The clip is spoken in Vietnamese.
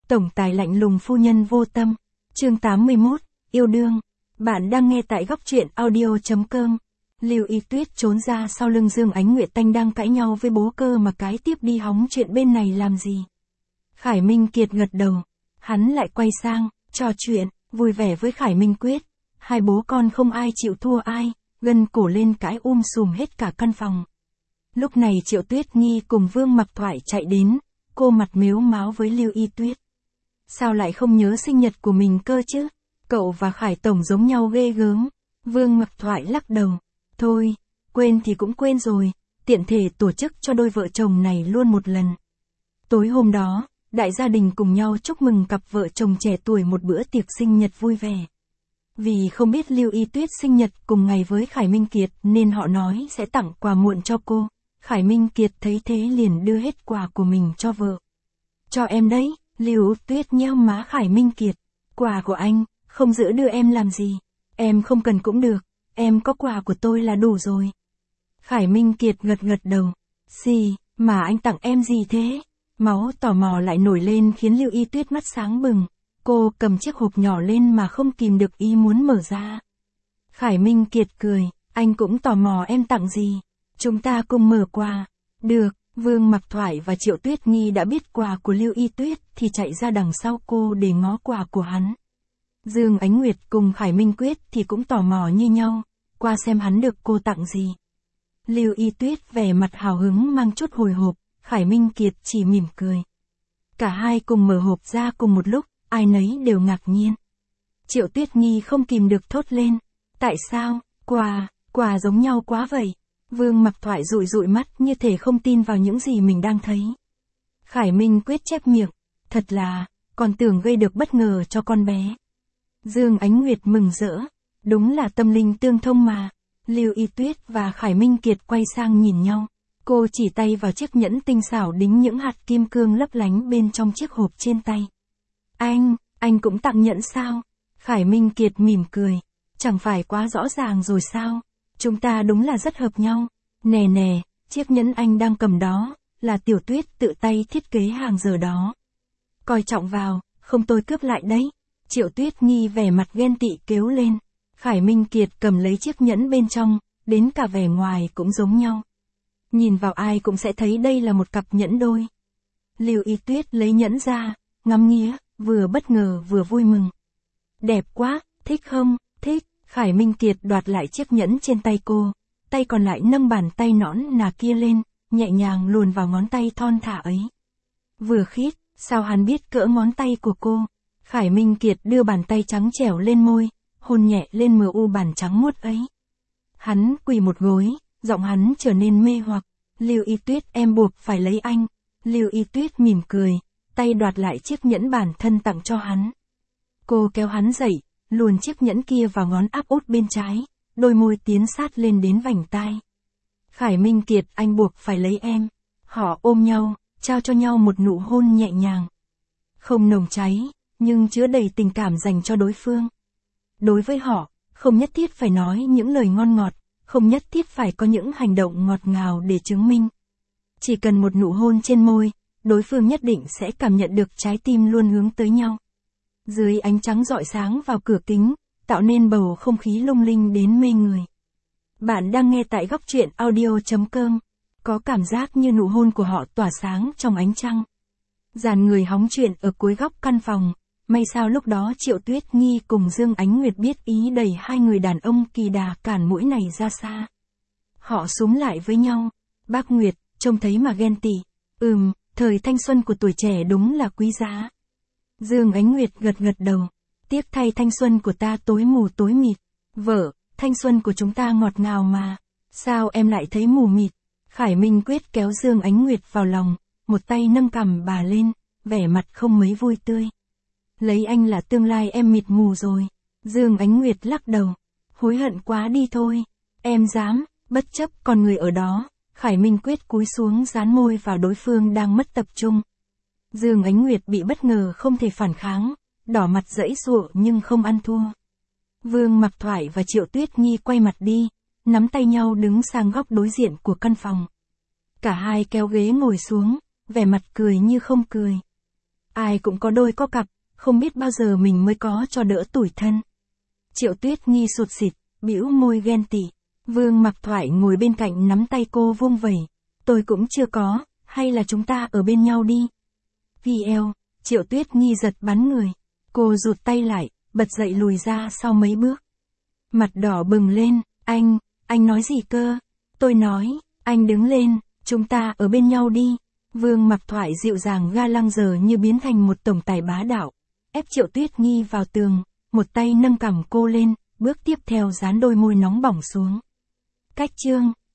Tổng tài lạnh lùng phu nhân vô tâm. Chương 81, yêu đương. Bạn đang nghe tại góc truyện audio.com. Lưu Y Tuyết trốn ra sau lưng Dương Ánh Nguyệt Tanh đang cãi nhau với bố cơ mà cái tiếp đi hóng chuyện bên này làm gì. Khải Minh Kiệt gật đầu. Hắn lại quay sang, trò chuyện, vui vẻ với Khải Minh Quyết. Hai bố con không ai chịu thua ai, gân cổ lên cãi sùm hết cả căn phòng. Lúc này Triệu Tuyết Nghi cùng Vương Mặc Thoại chạy đến, cô mặt mếu máo với Lưu Y Tuyết. Sao lại không nhớ sinh nhật của mình cơ chứ? Cậu và Khải Tổng giống nhau ghê gớm. Vương Mặc Thoại lắc đầu. Thôi, quên thì cũng quên rồi, tiện thể tổ chức cho đôi vợ chồng này luôn một lần. Tối hôm đó, đại gia đình cùng nhau chúc mừng cặp vợ chồng trẻ tuổi một bữa tiệc sinh nhật vui vẻ. Vì không biết Lưu Y Tuyết sinh nhật cùng ngày với Khải Minh Kiệt nên họ nói sẽ tặng quà muộn cho cô. Khải Minh Kiệt thấy thế liền đưa hết quà của mình cho vợ. Cho em đấy, Lưu Tuyết nheo má Khải Minh Kiệt. Quà của anh, không giữ đưa em làm gì. Em không cần cũng được, em có quà của tôi là đủ rồi. Khải Minh Kiệt gật gật đầu. Gì, mà anh tặng em gì thế? Máu tò mò lại nổi lên khiến Lưu Y Tuyết mắt sáng bừng. Cô cầm chiếc hộp nhỏ lên mà không kìm được ý muốn mở ra. Khải Minh Kiệt cười, anh cũng tò mò em tặng gì. Chúng ta cùng mở quà. Được, Vương Mặc Thoại và Triệu Tuyết Nghi đã biết quà của Lưu Y Tuyết thì chạy ra đằng sau cô để ngó quà của hắn. Dương Ánh Nguyệt cùng Khải Minh Quyết thì cũng tò mò như nhau, qua xem hắn được cô tặng gì. Lưu Y Tuyết vẻ mặt hào hứng mang chút hồi hộp, Khải Minh Kiệt chỉ mỉm cười. Cả hai cùng mở hộp ra cùng một lúc, ai nấy đều ngạc nhiên. Triệu Tuyết Nghi không kìm được thốt lên. Tại sao, quà giống nhau quá vậy? Vương Mặc Thoại dụi dụi mắt như thể không tin vào những gì mình đang thấy. Khải Minh Quyết chép miệng. Thật là, còn tưởng gây được bất ngờ cho con bé. Dương Ánh Nguyệt mừng rỡ. Đúng là tâm linh tương thông mà. Lưu Y Tuyết và Khải Minh Kiệt quay sang nhìn nhau. Cô chỉ tay vào chiếc nhẫn tinh xảo đính những hạt kim cương lấp lánh bên trong chiếc hộp trên tay. Anh cũng tặng nhẫn sao? Khải Minh Kiệt mỉm cười. Chẳng phải quá rõ ràng rồi sao? Chúng ta đúng là rất hợp nhau. Nè, chiếc nhẫn anh đang cầm đó, là Tiểu Tuyết tự tay thiết kế hàng giờ đó. Coi trọng vào, không tôi cướp lại đấy. Triệu Tuyết Nghi vẻ mặt ghen tị kêu lên. Khải Minh Kiệt cầm lấy chiếc nhẫn bên trong, đến cả vẻ ngoài cũng giống nhau. Nhìn vào ai cũng sẽ thấy đây là một cặp nhẫn đôi. Lưu Y Tuyết lấy nhẫn ra, ngắm nghía, vừa bất ngờ vừa vui mừng. Đẹp quá, thích không? Thích. Khải Minh Kiệt đoạt lại chiếc nhẫn trên tay cô, tay còn lại nâng bàn tay nõn nà kia lên, nhẹ nhàng luồn vào ngón tay thon thả ấy. Vừa khít, sao hắn biết cỡ ngón tay của cô? Khải Minh Kiệt đưa bàn tay trắng trẻo lên môi, hôn nhẹ lên bàn trắng muốt ấy. Hắn quỳ một gối, giọng hắn trở nên mê hoặc. Lưu Y Tuyết em buộc phải lấy anh. Lưu Y Tuyết mỉm cười, tay đoạt lại chiếc nhẫn bản thân tặng cho hắn. Cô kéo hắn dậy, luồn chiếc nhẫn kia vào ngón áp út bên trái, đôi môi tiến sát lên đến vành tai. Khải Minh Kiệt anh buộc phải lấy em. Họ ôm nhau, trao cho nhau một nụ hôn nhẹ nhàng. Không nồng cháy, nhưng chứa đầy tình cảm dành cho đối phương. Đối với họ, không nhất thiết phải nói những lời ngon ngọt, không nhất thiết phải có những hành động ngọt ngào để chứng minh. Chỉ cần một nụ hôn trên môi, đối phương nhất định sẽ cảm nhận được trái tim luôn hướng tới nhau. Dưới ánh trắng rọi sáng vào cửa kính, tạo nên bầu không khí lung linh đến mê người. Bạn đang nghe tại góc truyện audio.com. Có cảm giác như nụ hôn của họ tỏa sáng trong ánh trăng. Dàn người hóng chuyện ở cuối góc căn phòng. May sao lúc đó Triệu Tuyết Nghi cùng Dương Ánh Nguyệt biết ý đẩy hai người đàn ông kỳ đà cản mũi này ra xa. Họ xúm lại với nhau. Bác Nguyệt, trông thấy mà ghen tị. Thời thanh xuân của tuổi trẻ đúng là quý giá. Dương Ánh Nguyệt gật đầu. Tiếc thay thanh xuân của ta tối mù tối mịt. Vợ, thanh xuân của chúng ta ngọt ngào mà. Sao em lại thấy mù mịt? Khải Minh Quyết kéo Dương Ánh Nguyệt vào lòng, một tay nâng cằm bà lên, vẻ mặt không mấy vui tươi. Lấy anh là tương lai em mịt mù rồi. Dương Ánh Nguyệt lắc đầu. Hối hận quá đi thôi. Em dám, bất chấp còn người ở đó. Khải Minh Quyết cúi xuống dán môi vào đối phương đang mất tập trung. Dương Ánh Nguyệt bị bất ngờ không thể phản kháng, đỏ mặt giãy giụa nhưng không ăn thua. Vương Mặc Thoại và Triệu Tuyết Nghi quay mặt đi, nắm tay nhau đứng sang góc đối diện của căn phòng. Cả hai kéo ghế ngồi xuống, vẻ mặt cười như không cười. Ai cũng có đôi có cặp, không biết bao giờ mình mới có cho đỡ tủi thân. Triệu Tuyết Nghi sụt sịt, bĩu môi ghen tị. Vương Mặc Thoại ngồi bên cạnh nắm tay cô vung vẩy. Tôi cũng chưa có, hay là chúng ta ở bên nhau đi. VL, Triệu Tuyết Nghi giật bắn người. Cô rụt tay lại, bật dậy lùi ra sau mấy bước. Mặt đỏ bừng lên, anh nói gì cơ? Tôi nói, anh đứng lên, chúng ta ở bên nhau đi. Vương Mặc Thoại dịu dàng ga lăng giờ như biến thành một tổng tài bá đạo. Ép Triệu Tuyết Nghi vào tường, một tay nâng cằm cô lên, bước tiếp theo dán đôi môi nóng bỏng xuống. Cách chương